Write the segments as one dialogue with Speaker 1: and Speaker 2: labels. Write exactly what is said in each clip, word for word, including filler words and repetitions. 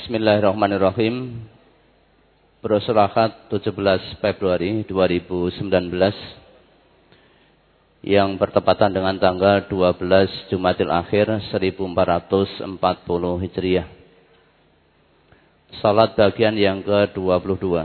Speaker 1: Bismillahirrahmanirrahim. Brosur Ahad tujuh belas Februari dua ribu sembilan belas yang bertepatan dengan tanggal dua belas Jumadil Akhir seribu empat ratus empat puluh Hijriah. Salat bagian yang ke dua puluh dua.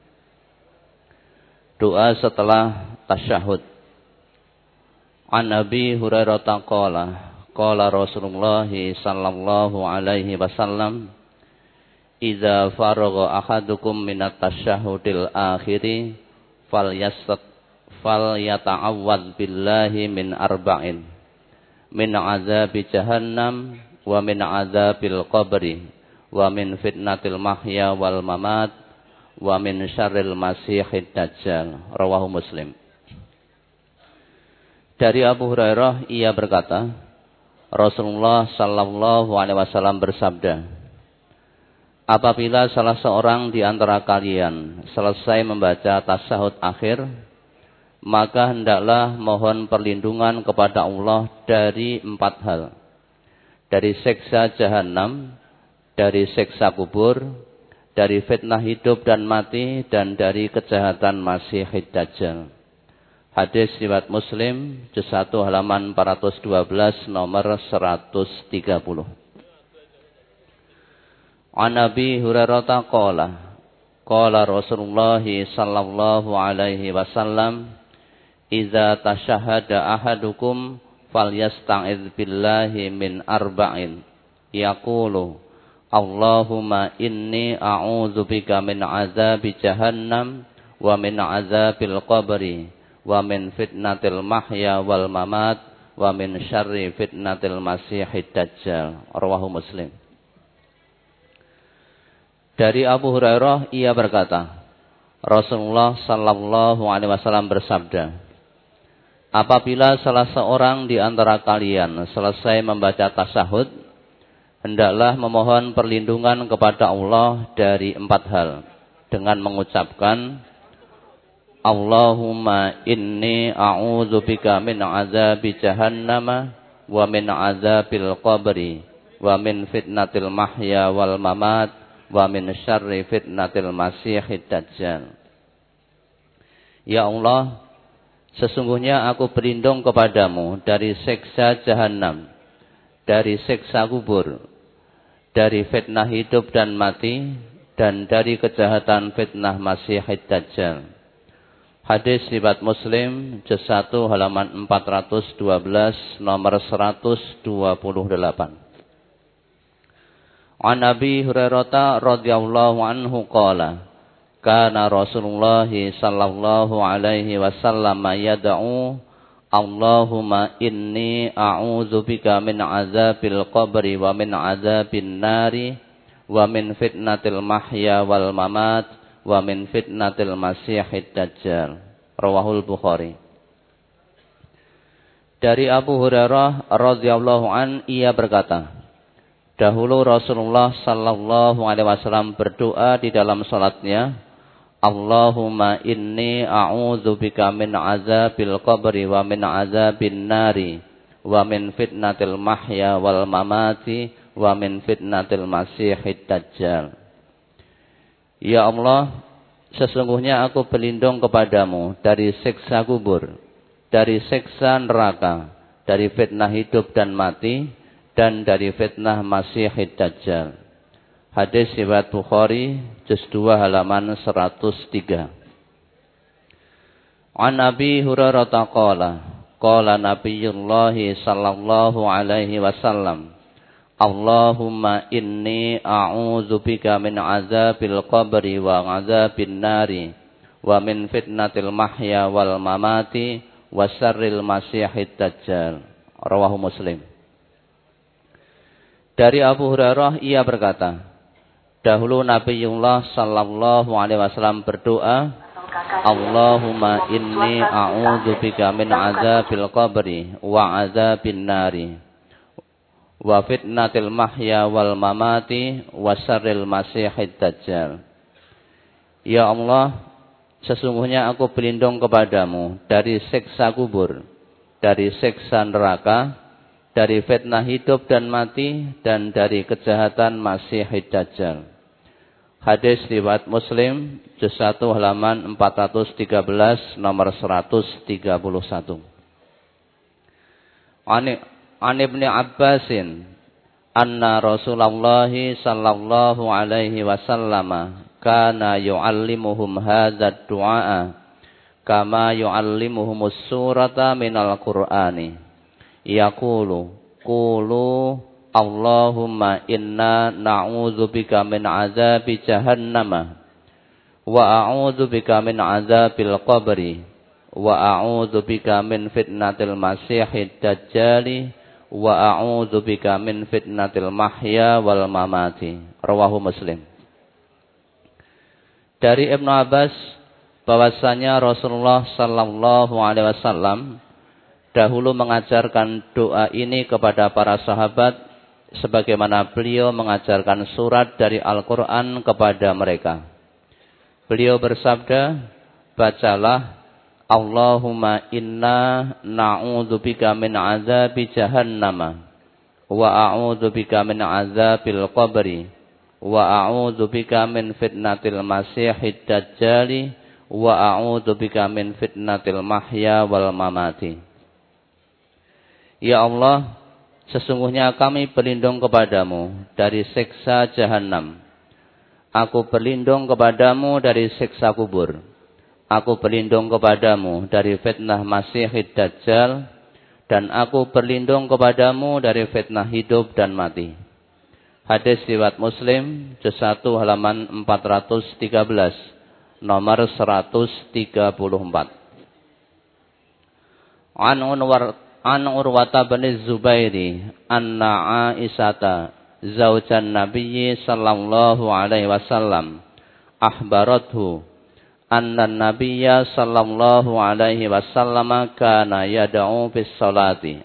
Speaker 1: Doa setelah tasyahud. An Abi Hurairah qala qala Rasulullah sallallahu alaihi wasallam, idza faragha ahadukum minat tasyahhudil akhiri falyastat falyata'awwadz billahi min arba'in min azabi jahannam wa min azabil qabri wa min fitnatil mahya wal mamat wa min syarril masihid dajjal. Rawahu Muslim. Dari Abu Hurairah ia berkata, Rasulullah sallallahu alaihi wasallam bersabda, apabila salah seorang di antara kalian selesai membaca tasyahud akhir, maka hendaklah mohon perlindungan kepada Allah dari empat hal. Dari siksa jahanam, dari siksa kubur, dari fitnah hidup dan mati, dan dari kejahatan Masihid Dajjal. Hadis riwayat Muslim, juz satu halaman empat ratus dua belas nomor seratus tiga puluh. An Abi Hurairah qala qala Rasulullah sallallahu alaihi wasallam, idza tasyahhada ahadukum falyasta'idz billahi min arba'in yaqulu Allahumma inni a'udzubika min azabi jahannam wa min azabil qabri wa min fitnatil mahya wal mamat wa min syarri fitnatil masihid dajjal. Rawahu Muslim. Dari Abu Hurairah ia berkata, Rasulullah sallallahu alaihi wasallam bersabda, apabila salah seorang di antara kalian selesai membaca tasyahud, hendaklah memohon perlindungan kepada Allah dari empat hal dengan mengucapkan, Allahumma inni a'udzubika min azabi jahannam wa min azabil qabri wa min fitnatil mahya wal mamat wa min syarri fitnatil masihid dajjal. Ya Allah, sesungguhnya aku berlindung kepadamu dari siksa jahanam, dari siksa kubur, dari fitnah hidup dan mati, dan dari kejahatan fitnah Masihid Dajjal. Hadis riwayat Muslim, juz satu halaman empat ratus dua belas nomor seratus dua puluh delapan. An Abi Hurairah radhiyallahu anhu qala kana Rasulullah sallallahu alaihi wasallam yad'u Allahumma inni a'udzubika min azabil qabri wa min azabin nari wa min fitnatil mahya wal mamat wa min fitnatil masihid dajjal. Rawahul Bukhari. Dari Abu Hurairah radhiyallahu an ia berkata, dahulu Rasulullah sallallahu alaihi wasallam berdoa di dalam salatnya, Allahumma inni a'udzubika min azabil qabri wa min azabin nari wa min fitnatil mahya wal mamati wa min fitnatil masihid dajjal. Ya Allah, sesungguhnya aku berlindung kepadamu dari siksa kubur, dari siksa neraka, dari fitnah hidup dan mati, dan dari fitnah Masihid Dajjal. Hadis riwayat Bukhari, juz dua halaman seratus tiga. An Abi Hurairah qala qala Nabiyullah sallallahu alaihi wasallam, Allahumma inni a'udzubika min azabil qabri wa azabin nari wa min fitnatil mahya wal mamati wa syarril masihid dajjal. Rawahu Muslim. Dari Abu Hurairah ia berkata, dahulu Nabiullah sallallahu alaihi wasallam berdoa, Allahumma inni a'udzubika min azabil qabri wa azabin nari wa fitnatil mahya wal mamati wa syarril masihid dajjal. Ya Allah, sesungguhnya aku berlindung kepadamu dari siksa kubur, dari siksa neraka, dari fitnah hidup dan mati, dan dari kejahatan Masihid Dajjal. Hadis riwayat Muslim, juz satu halaman empat ratus tiga belas, nomor seratus tiga puluh satu. Ani An Ibnu Abbasin anna Rasulullah sallallahu alaihi wasallam kana yu'allimuhum hadzal du'a kama yu'allimuhumus surata minal Qur'ani. Yaqulu qulu Allahumma inna na'udzubika min azabi jahannama wa a'udzubika min azabil qabri wa a'udzubika min fitnatil masihid dajjali wa a'udzubika min fitnatil mahya wal mamati. Rawahu Muslim. Dari Ibnu Abbas bahwasanya Rasulullah sallallahu alaihi wasallam dahulu mengajarkan doa ini kepada para sahabat sebagaimana beliau mengajarkan surat dari Al-Qur'an kepada mereka. Beliau bersabda, bacalah Allahumma inna na'udzubika min azabi jahannama wa a'udzubika min azabil qabri wa a'udzubika min fitnatil masihid dajjali wa a'udzubika min fitnatil mahya wal mamati. Ya Allah, sesungguhnya kami berlindung kepadamu dari siksa jahanam. Aku berlindung kepadamu dari siksa kubur. Aku berlindung kepadamu dari fitnah Masihid Dajjal, dan aku berlindung kepadamu dari fitnah hidup dan mati. Hadis riwayat Muslim, juz satu halaman empat ratus tiga belas, nomor seratus tiga puluh empat. An Unwar An Urwata bin Zubairi anna Aisyata zaujan Nabiyyi sallallahu alaihi wasallam akhbarathu anna Nabiyya sallallahu alaihi wasallam kana yad'u bis salati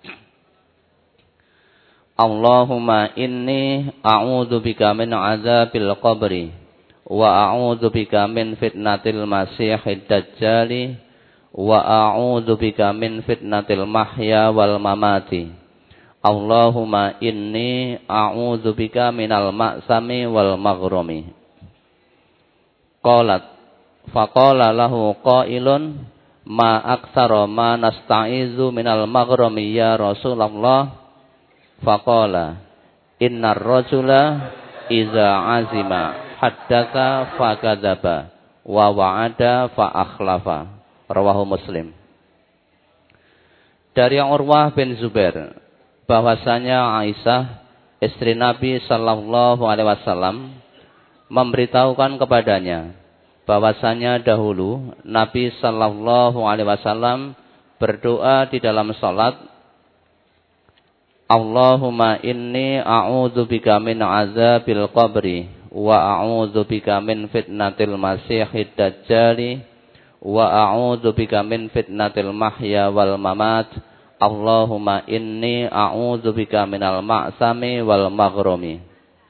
Speaker 1: Allahumma inni a'udzu bika min azabil qabri wa a'udzu bika min fitnatil masihid dajjali wa a'udzu bika min fitnatil mahya wal mamati. Allahumma inni a'udzu bika minal ma'sami wal maghrami. Qalat faqala lahu qailun ma aktsara ma nasta'izu minal maghrami ya Rasulullah. Faqala innar rajula iza azima haddatsa fakadzaba wa wa'ada fa akhlafa. Rawahu Muslim. Dari Urwah bin Zubair bahwasanya Aisyah istri Nabi sallallahu alaihi wasallam memberitahukan kepadanya bahwasanya dahulu Nabi sallallahu alaihi wasallam berdoa di dalam salat, Allahumma inni a'udzu bika min azabil qabri wa a'udzu bika min fitnatil masihid dajjali wa a'udzu bika min fitnatil mahya wal mamat. Allahumma inni a'udzu bika minal ma'sami wal maghrami.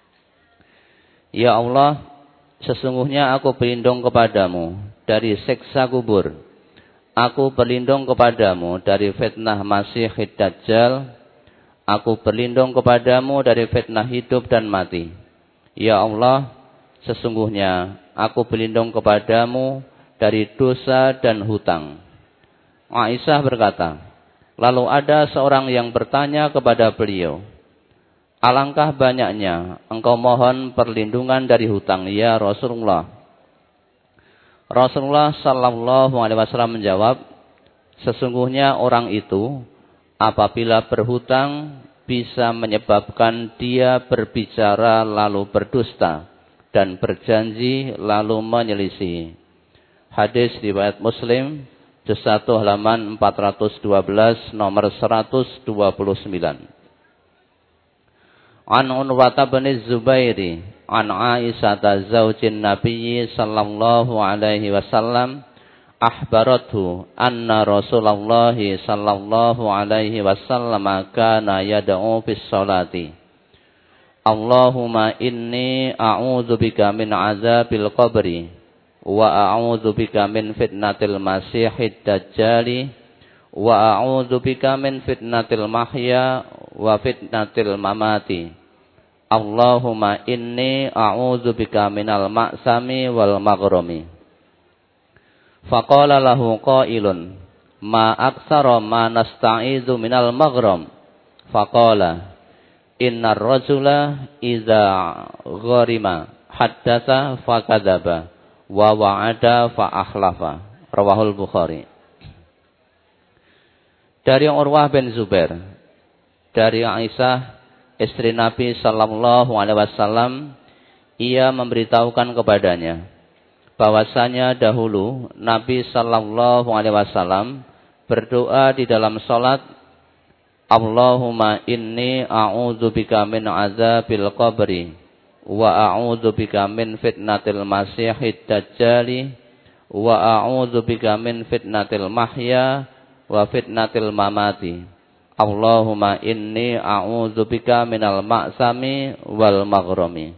Speaker 1: Ya Allah, sesungguhnya aku berlindung kepadamu dari siksa kubur. Aku berlindung kepadamu dari fitnah Masihid Dajjal. Aku berlindung kepadamu dari fitnah hidup dan mati. Ya Allah, sesungguhnya aku berlindung kepadamu dari dosa dan hutang. Aisyah berkata, lalu ada seorang yang bertanya kepada beliau, alangkah banyaknya engkau mohon perlindungan dari hutang ya Rasulullah. Rasulullah sallallahu alaihi wasallam menjawab, sesungguhnya orang itu apabila berhutang bisa menyebabkan dia berbicara lalu berdusta dan berjanji lalu menyelisih. Hadis riwayat Muslim, juz satu halaman empat ratus dua belas, nomor seratus dua puluh sembilan. An Unwata bin Zubairi an Aisyata zaujin Nabiyyi sallallahu alaihi wasallam akhbarathu anna Rasulullah sallallahu alaihi wasallam kana yad'u bis salati Allahumma inni a'udzu bika min azabil qabri wa a'udzu bika min fitnatil masihid dajjali wa a'udzu bika min fitnatil mahya wa fitnatil mamati. Allahumma inni a'udzubika minal ma'sami wal maghrami. Faqala lahu qailun, ma aktsara ma nasta'izu minal maghram. Faqala, innar rajula idza gharima haddatsa fakadzaba wa wa'ada fa akhlafa. Rawahul Bukhari. Dari Urwah bin Zubair, dari Aisyah istri Nabi sallallahu alaihi wasallam, ia memberitahukan kepadanya bahwasanya dahulu Nabi sallallahu alaihi wasallam berdoa di dalam salat, Allahumma inni a'udzubika min azabil qabri wa a'udzubika min fitnatil masiihid dajjali wa a'udzubika min fitnatil mahya wa fitnatil mamati. Allahumma inni a'udzubika minal ma'sami wal maghrami.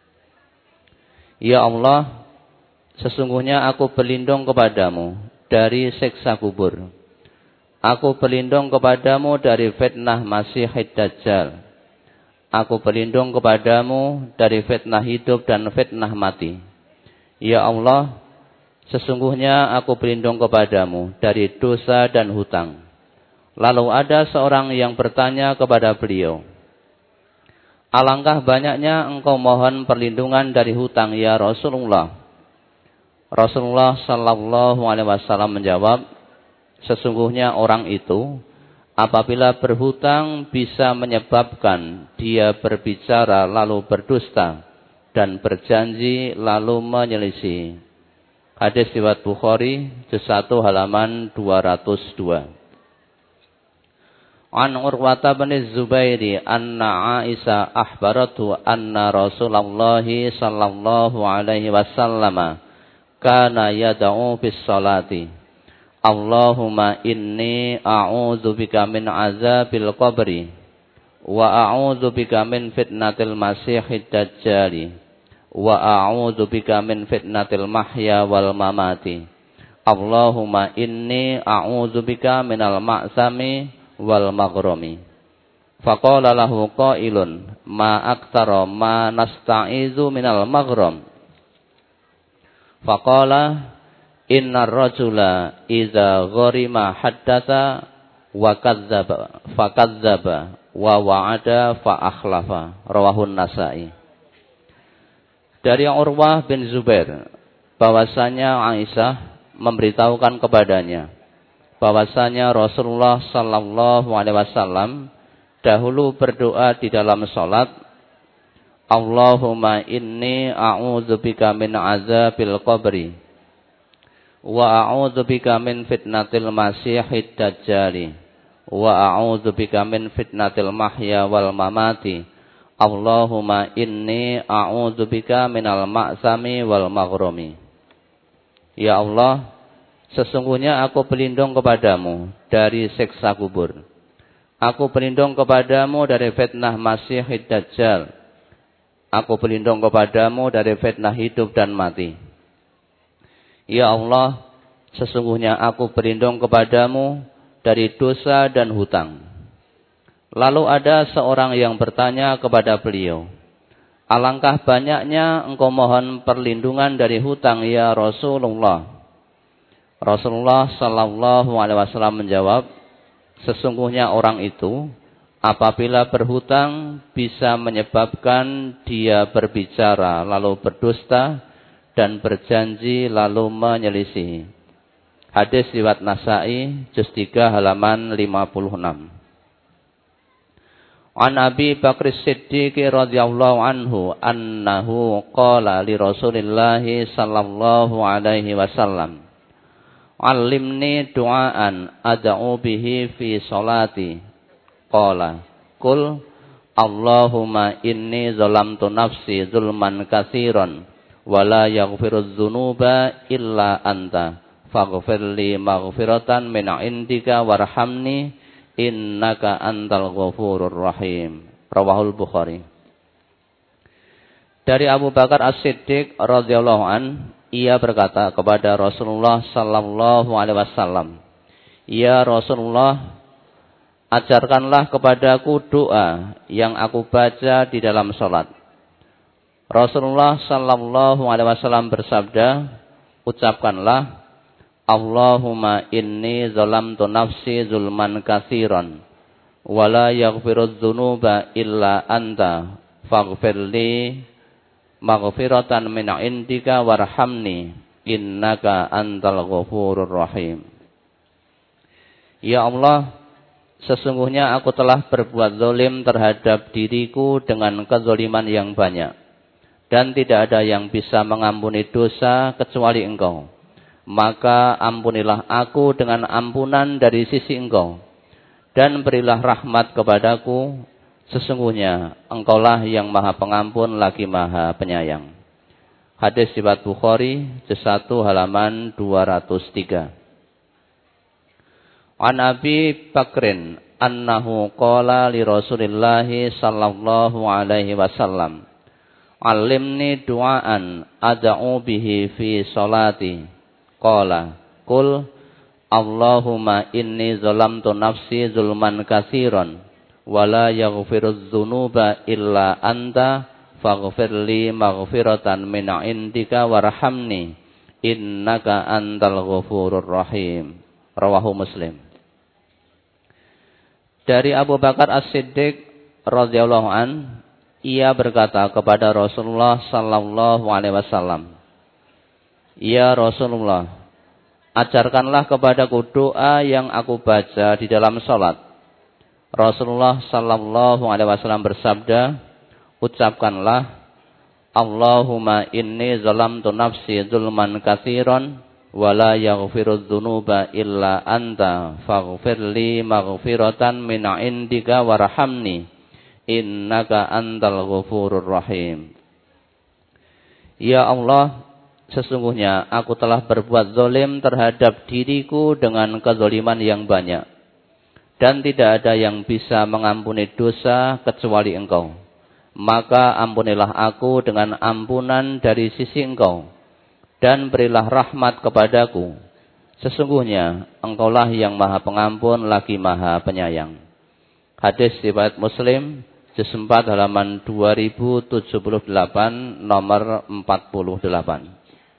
Speaker 1: Ya Allah, sesungguhnya aku berlindung kepadamu dari siksa kubur. Aku berlindung kepadamu dari fitnah Masiihid Dajjal. Aku berlindung kepadamu dari fitnah hidup dan fitnah mati. Ya Allah, sesungguhnya aku berlindung kepadamu dari dosa dan hutang. Lalu ada seorang yang bertanya kepada beliau, alangkah banyaknya engkau mohon perlindungan dari hutang ya Rasulullah. Rasulullah sallallahu alaihi wasallam menjawab, sesungguhnya orang itu apabila berhutang bisa menyebabkan dia berbicara lalu berdusta dan berjanji lalu menyelisih. Hadis riwayat Bukhari, juz satu halaman dua ratus dua. An Urwata bin Zubairi anna Aisyah akhbaratu anna Rasulullah sallallahu alaihi wasallam kana yad'u bis salati, Allahumma inni a'udzubika min azabil qabri wa a'udzubika min fitnatil masiihid dajjali wa a'udzubika min fitnatil mahya wal mamati. Allahumma inni a'udzubika minal ma'sami wal maghrami. Faqala lahu qailun, ma aktsara ma nasta'izu minal maghram. Faqala, innar rajula idza gharima haddatsa wa kadzdzaba fakadzdzaba wa wa'ada fa akhlafa. Rawahun Nasa'i. Dari Urwah bin Zubair, bahwasanya Aisyah memberitahukan kepadanya bahwasanya Rasulullah sallallahu alaihi wasallam dahulu berdoa di dalam salat, Allahumma inni a'udzubika min azabil qabri wa a'udzubika min fitnatil masiihid dajjali wa a'udzubika min fitnatil mahya wal mamati. Allahumma inni a'udzubika minal ma'sami wal maghrami. Ya Allah, sesungguhnya aku berlindung kepadamu dari siksa kubur. Aku berlindung kepadamu dari fitnah Masiihid Dajjal. Aku berlindung kepadamu dari fitnah hidup dan mati. Ya Allah, sesungguhnya aku berlindung kepadamu dari dosa dan hutang. Lalu ada seorang yang bertanya kepada beliau, alangkah banyaknya engkau mohon perlindungan dari hutang ya Rasulullah. Rasulullah sallallahu alaihi wasallam menjawab, sesungguhnya orang itu apabila berhutang bisa menyebabkan dia berbicara lalu berdusta dan berjanji lalu menyelisih. Hadis riwayat Nasa'i, juz tiga halaman lima puluh enam. An Abi Bakr Siddiq radhiyallahu anhu annahu qala li Rasulillah sallallahu alaihi wasallam, "Allimni du'aan ad'u bihi fi salati." Qala, "Qul Allahumma inni zalamtu nafsi zulman katsiran wa la yaghfirudz dzunuba illa anta faghfir li maghfiratan min 'indika warhamni innaka antal ghafurur rahim." Rawahul Bukhari. Dari Abu Bakar As-Siddiq radhiyallahu an, ia berkata kepada Rasulullah sallallahu alaihi wasallam, "Ya Rasulullah, ajarkanlah kepadaku doa yang aku baca di dalam salat. Rasulullah sallallahu alaihi wasallam bersabda, ucapkanlah, Allahumma inni zalamtu nafsi zulman katsiran wa la yaghfirudz dzunuba illa anta faghfirli maghfiratan min indika warhamni innaka antal ghafurur rahim. Ya Allah, sesungguhnya aku telah berbuat zalim terhadap diriku dengan kezaliman yang banyak, dan tidak ada yang bisa mengampuni dosa kecuali Engkau. Maka ampunilah aku dengan ampunan dari sisi Engkau, dan berilah rahmat kepadaku. Sesungguhnya Engkaulah yang Maha Pengampun lagi Maha Penyayang. Hadis riwayat Bukhari, juz satu halaman dua ratus tiga. An Abi Bakrin annahu qala li Rasulillah sallallahu alaihi wasallam, Alimni du'aan ad'u bihi fi salati. Qala qul Allahumma inni zalamtu nafsi zulman katsiran wa la yaghfirudz dzunuba illa anta faghfirli maghfiratan min indika warhamni innaka antal ghafurur rahim. Rawahu Muslim. Dari Abu Bakar As-Siddiq radhiyallahu an, ia berkata kepada Rasulullah sallallahu alaihi wasallam, Ya Rasulullah, ajarkanlah kepadaku doa yang aku baca di dalam salat. Rasulullah sallallahu alaihi wasallam bersabda, ucapkanlah, Allahumma inni zalamtu nafsi zulman katsiran wa la yaghfirudz dzunuba illa anta faghfirli maghfiratan min indika warhamni innaka antal ghafurur rahim. Ya Allah, sesungguhnya aku telah berbuat zalim terhadap diriku dengan kezaliman yang banyak, dan tidak ada yang bisa mengampuni dosa kecuali Engkau. Maka ampunilah aku dengan ampunan dari sisi Engkau, dan berilah rahmat kepadaku. Sesungguhnya Engkaulah yang Maha Pengampun lagi Maha Penyayang. Hadis riwayat Muslim, juz empat halaman dua ribu tujuh puluh delapan, nomor empat puluh delapan.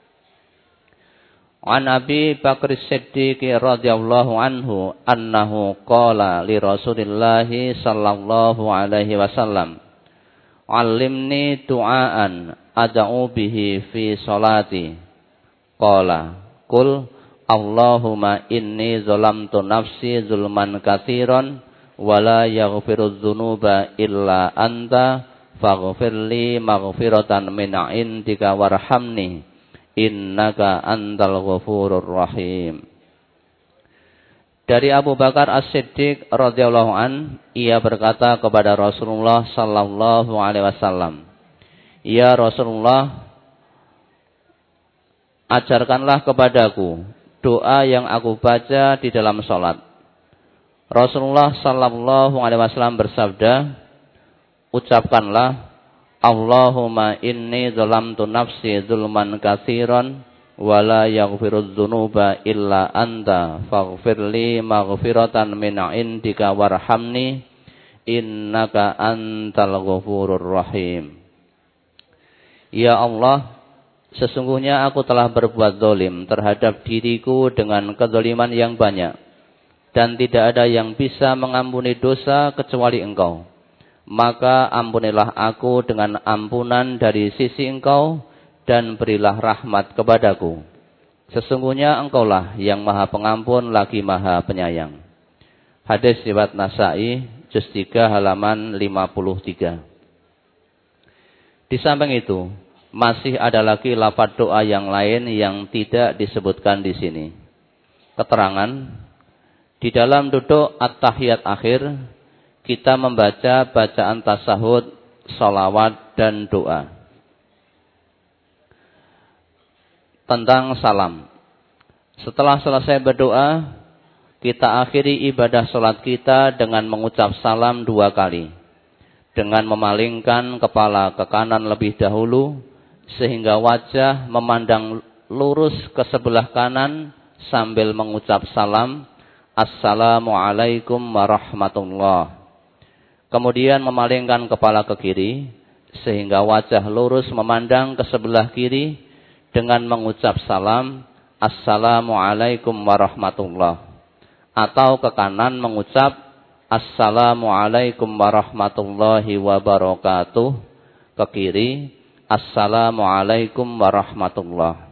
Speaker 1: An Abi Bakr As-Siddiq radhiyallahu anhu annahu qala li Rasulillah sallallahu alaihi wasallam, Alimni du'aan ad'u bihi fi salati. Qala qul Allahumma inni zalamtu nafsi zulman katsiran wa la yaghfirudz dzunuba illa anta faghfirli maghfiratan min indika warhamni innaka antal ghafurur rahim. Dari Abu Bakar As-Siddiq radhiyallahu an, ia berkata kepada Rasulullah sallallahu alaihi wasallam, Ya Rasulullah, ajarkanlah kepadaku doa yang aku baca di dalam salat. Rasulullah sallallahu alaihi wasallam bersabda, ucapkanlah, Allahumma inni zalamtu nafsi zulman katsiran wa la yaghfirudz dzunuba illa anta faghfirli maghfiratan min indika warhamni innaka antal ghafurur rahim. Ya Allah, sesungguhnya aku telah berbuat zalim terhadap diriku dengan kezaliman yang banyak, dan tidak ada yang bisa mengampuni dosa kecuali Engkau. Maka ampunilah aku dengan ampunan dari sisi Engkau, dan berilah rahmat kepadaku. Sesungguhnya Engkaulah yang Maha Pengampun lagi Maha Penyayang. Hadis riwayat Nasa'i, juz tiga halaman lima puluh tiga. Di samping itu, masih ada lagi lafaz doa yang lain yang tidak disebutkan di sini. Keterangan, di dalam duduk at-tahiyat akhir, kita membaca bacaan tasahud, salawat, dan doa. Tentang salam. Setelah selesai berdoa, kita akhiri ibadah salat kita dengan mengucap salam dua kali, dengan memalingkan kepala ke kanan lebih dahulu, sehingga wajah memandang lurus ke sebelah kanan sambil mengucap salam, Assalamualaikum warahmatullah. Kemudian memalingkan kepala ke kiri sehingga wajah lurus memandang ke sebelah kiri dengan mengucap salam Assalamualaikum warahmatullah. Atau ke kanan mengucap Assalamualaikum warahmatullahi wabarakatuh. Ke kiri Assalamualaikum warahmatullah.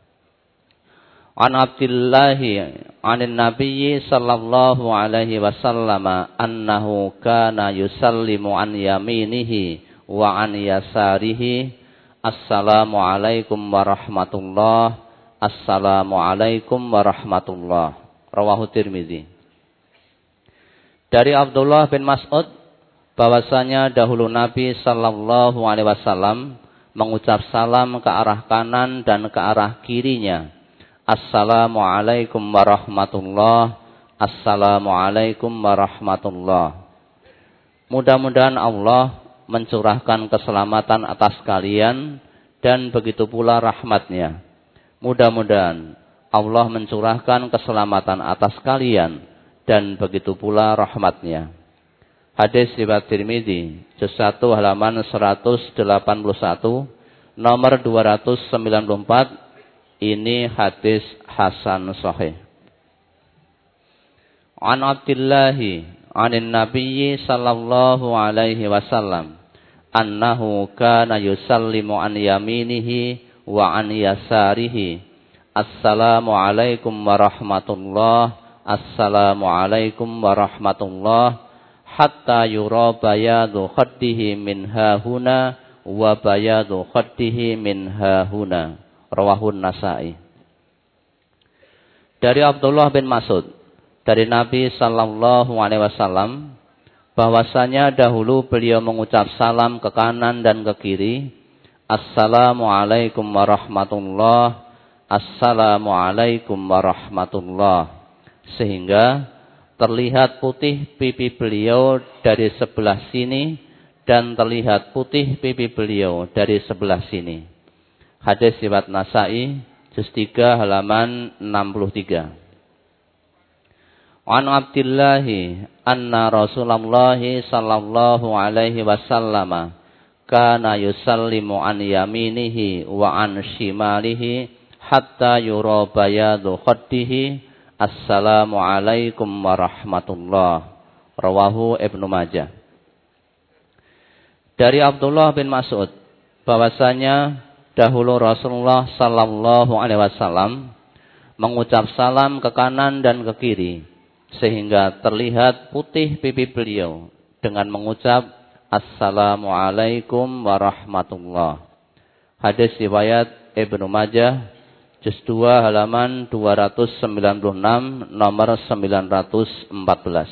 Speaker 1: An Abdillahi anin Nabiyyi sallallahu alaihi wasallam annahu kana yusallimu an yaminihi wa an yasarihi Assalamualaikum warahmatullah. Assalamualaikum warahmatullah. Rawahu Tirmizi. Dari Abdullah bin Mas'ud bahwasanya dahulu Nabi sallallahu alaihi wasallam mengucap salam ke arah kanan dan ke arah kirinya. Assalamualaikum warahmatullah. Assalamualaikum warahmatullah. Mudah-mudahan Allah mencurahkan keselamatan atas kalian dan begitu pula rahmatnya. Mudah-mudahan Allah mencurahkan keselamatan atas kalian dan begitu pula rahmatnya. Hadis riwayat Tirmizi, juz satu halaman seratus delapan puluh satu, nomor dua ratus sembilan puluh empat. Ini hadis hasan sahih. An Abdillahi anin Nabiyyi sallallahu alaihi wasallam annahu kana yusallimu an yaminihi wa an yasarihi. Assalamualaikum warahmatullah. Assalamualaikum warahmatullah. Hatta yura bayadu khaddihi min hahuna wa bayadu khaddihi min hahuna. Rawahun Nasa'i. Dari Abdullah bin Mas'ud, dari Nabi sallallahu alaihi wasallam, bahwasanya dahulu beliau mengucap salam ke kanan dan ke kiri, Assalamualaikum warahmatullah. Assalamualaikum warahmatullah. Sehingga terlihat putih pipi beliau dari sebelah sini dan terlihat putih pipi beliau dari sebelah sini. Hadis riwayat Nasa'i, juz tiga halaman enam puluh tiga. An Abdillahi anna Rasulullah sallallahu alaihi wasallam kana yusallimu an yaminihi wa an shimalihi hatta yura bayadu khaddihi. Assalamualaikum warahmatullah. Rawahu Ibnu Majah. Dari Abdullah bin Mas'ud bahwasanya dahulu Rasulullah sallallahu alaihi wasallam mengucap salam ke kanan dan ke kiri sehingga terlihat putih pipi beliau dengan mengucap Assalamualaikum warahmatullah. Hadis riwayat Ibnu Majah, juz dua halaman dua ratus sembilan puluh enam, nomor sembilan ratus empat belas.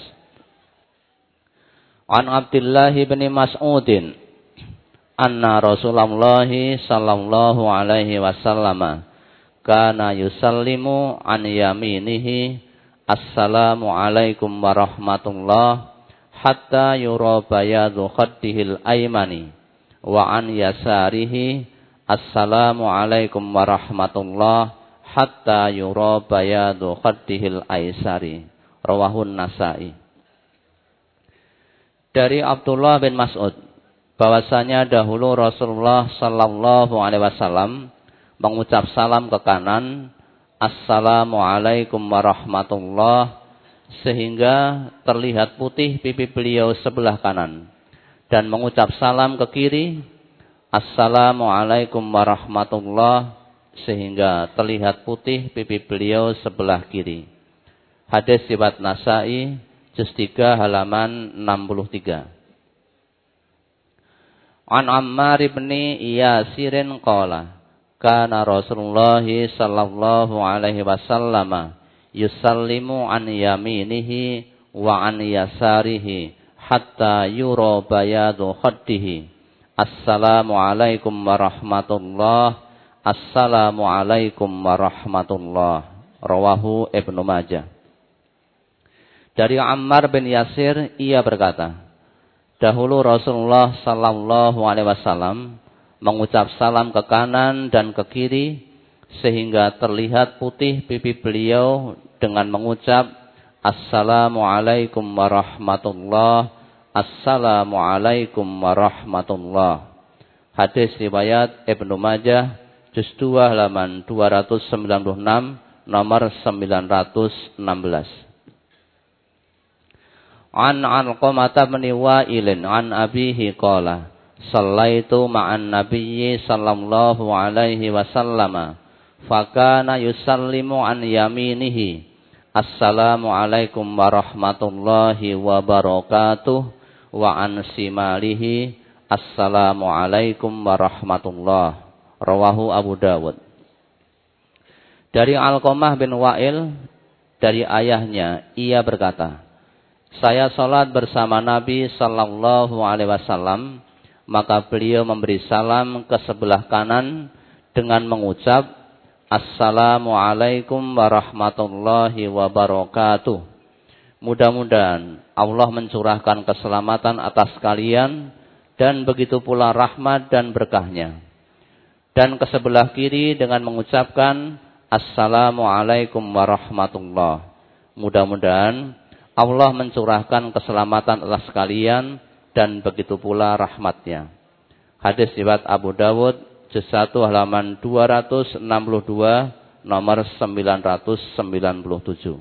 Speaker 1: An Abdullah bin Mas'udin anna Rasulullah sallallahu alaihi wasallam kana yusallimu an yaminihi Assalamualaikum warahmatullah hatta yura bayadu khaddihil aymani wa an yasarihi Assalamualaikum warahmatullah hatta yura bayadu khaddihil aysari. Rawahun Nasa'i. Dari Abdullah bin Mas'ud bahwasanya dahulu Rasulullah sallallahu alaihi wasallam mengucap salam ke kanan Assalamualaikum warahmatullah sehingga terlihat putih pipi beliau sebelah kanan dan mengucap salam ke kiri Assalamualaikum warahmatullah sehingga terlihat putih pipi beliau sebelah kiri. Hadis riwayat Nasa'i, juz tiga halaman enam puluh tiga. An Ammar bin Yasirin qala kana Rasulullah sallallahu alaihi wasallam yusallimu an yaminihi wa an yasarihi hatta yura bayadu khaddihi. Assalamualaikum warahmatullah. Assalamualaikum warahmatullah. Rawahu Ibnu Majah. Dari Ammar bin Yasir, ia berkata, dahulu Rasulullah sallallahu alaihi wasallam mengucap salam ke kanan dan ke kiri sehingga terlihat putih pipi beliau dengan mengucap Assalamualaikum warahmatullah. Assalamualaikum warahmatullah. Hadis riwayat Ibnu Majah, juz dua halaman dua ratus sembilan puluh enam, nomor sembilan ratus enam belas. An Alqamah bin Wa'il an abihi qala sallaitu ma'an nabiyyi sallallahu alaihi wasallam fakana yusallimu an yaminihi assalamu alaikum warahmatullahi wabarakatuh wa an simalihi assalamu alaikum warahmatullah. Rawahu Abu Dawud. Dari Alqamah bin Wa'il, dari ayahnya, ia berkata, saya salat bersama Nabi sallallahu alaihi wasallam, maka beliau memberi salam ke sebelah kanan dengan mengucap Assalamualaikum warahmatullahi wabarakatuh. Mudah-mudahan Allah mencurahkan keselamatan atas kalian dan begitu pula rahmat dan berkahnya. Dan ke sebelah kiri dengan mengucapkan Assalamualaikum warahmatullahi. Mudah-mudahan Allah mencurahkan keselamatan atas kalian dan begitu pula rahmatnya. Hadis riwayat Abu Dawud, juz satu halaman dua ratus enam puluh dua, nomor sembilan ratus sembilan puluh tujuh.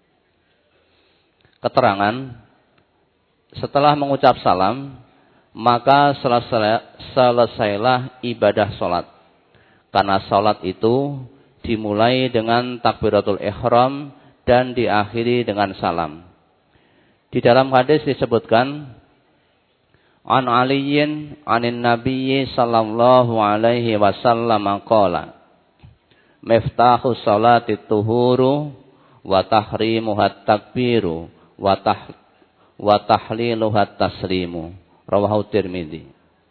Speaker 1: Keterangan, setelah mengucap salam, maka selesai, selesailah ibadah sholat. Karena sholat itu dimulai dengan takbiratul ihram dan diakhiri dengan salam. Di dalam hadis disebutkan, An Aliyin anin Nabiyyi sallallahu alaihi wasallam qala miftahu salati tuhuru wa tahrimuhat takbiru wa tah wa tahliluhat taslimu. Rawahu Tirmidzi.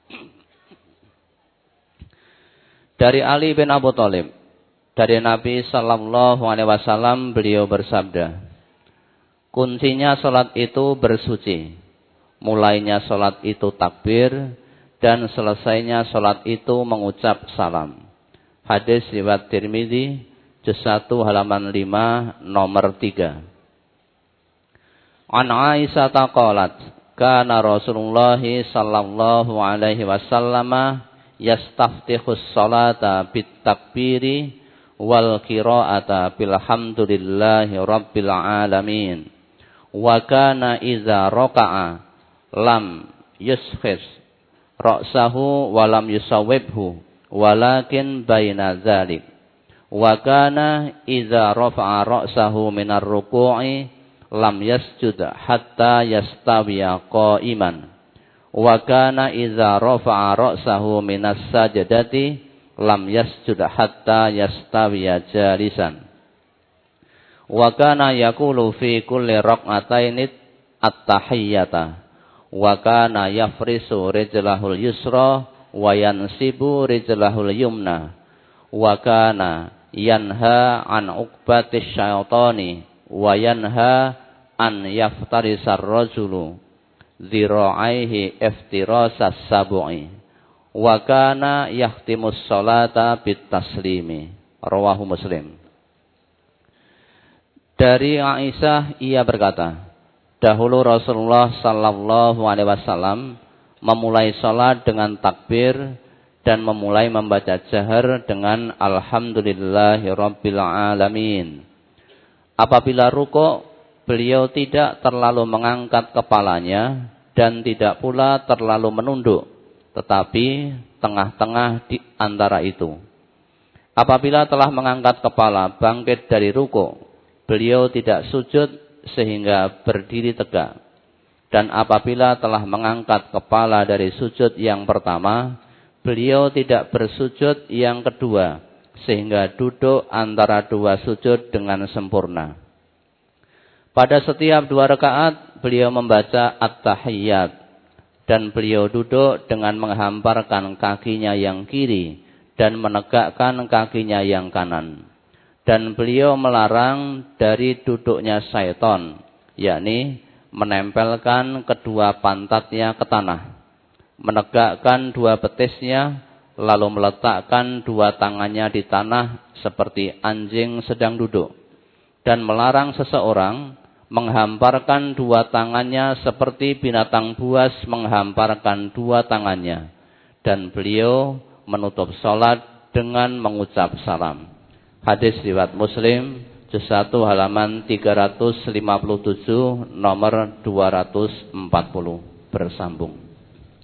Speaker 1: Dari Ali bin Abu Thalib, dari Nabi sallallahu alaihi wasallam, beliau bersabda, kuncinya salat itu bersuci. Mulainya salat itu takbir dan selesainya salat itu mengucap salam. Hadis riwayat Tirmidzi, juz satu halaman lima, nomor tiga. An Aisyah qalat, kana Rasulullah sallallahu alaihi wasallam yastaftihus salata bit takbiri wal qira'ata bil hamdulillahi rabbil alamin. Wa kana idza raka'a lam yuskhis ra'sahu wa lam yusawwibhu walakin baina dzalik. Wa kana idza rafa'a ra'sahu minar ruku'i lam yasjud hatta yastawiya qa'iman. Wa kana idza rafa'a ra'sahu minas sajdati lam yasjud hatta yastawiya jalisan. Wa kana yaqulu fi kulli rak'ataini at-tahiyyata wa kana yafrisu rijlahul yusra wa yansibu rijlahul yumna wa kana yanha an uqbatis syaitani wa yanha an yaftarisar rajulu dhira'aihi iftirasas sab'i wa kana yahtimus salata bit taslimi. Rawahu Muslim. Dari Aisyah, ia berkata, dahulu Rasulullah sallallahu alaihi wasallam memulai salat dengan takbir dan memulai membaca jahar dengan alhamdulillahi rabbil alamin. Apabila rukuk, beliau tidak terlalu mengangkat kepalanya dan tidak pula terlalu menunduk, tetapi tengah-tengah di antara itu. Apabila telah mengangkat kepala bangkit dari rukuk, beliau tidak sujud sehingga berdiri tegak. Dan apabila telah mengangkat kepala dari sujud yang pertama, beliau tidak bersujud yang kedua, sehingga duduk antara dua sujud dengan sempurna. Pada setiap dua rakaat, beliau membaca at-tahiyyat, dan beliau duduk dengan menghamparkan kakinya yang kiri dan menegakkan kakinya yang kanan. Dan beliau melarang dari duduknya syaitan, yakni menempelkan kedua pantatnya ke tanah, menegakkan dua betisnya, lalu meletakkan dua tangannya di tanah seperti anjing sedang duduk, dan melarang seseorang menghamparkan dua tangannya seperti binatang buas menghamparkan dua tangannya. Dan beliau menutup salat dengan mengucap salam. Hadis riwayat Muslim, juz satu halaman tiga ratus lima puluh tujuh, nomor dua ratus empat puluh, bersambung.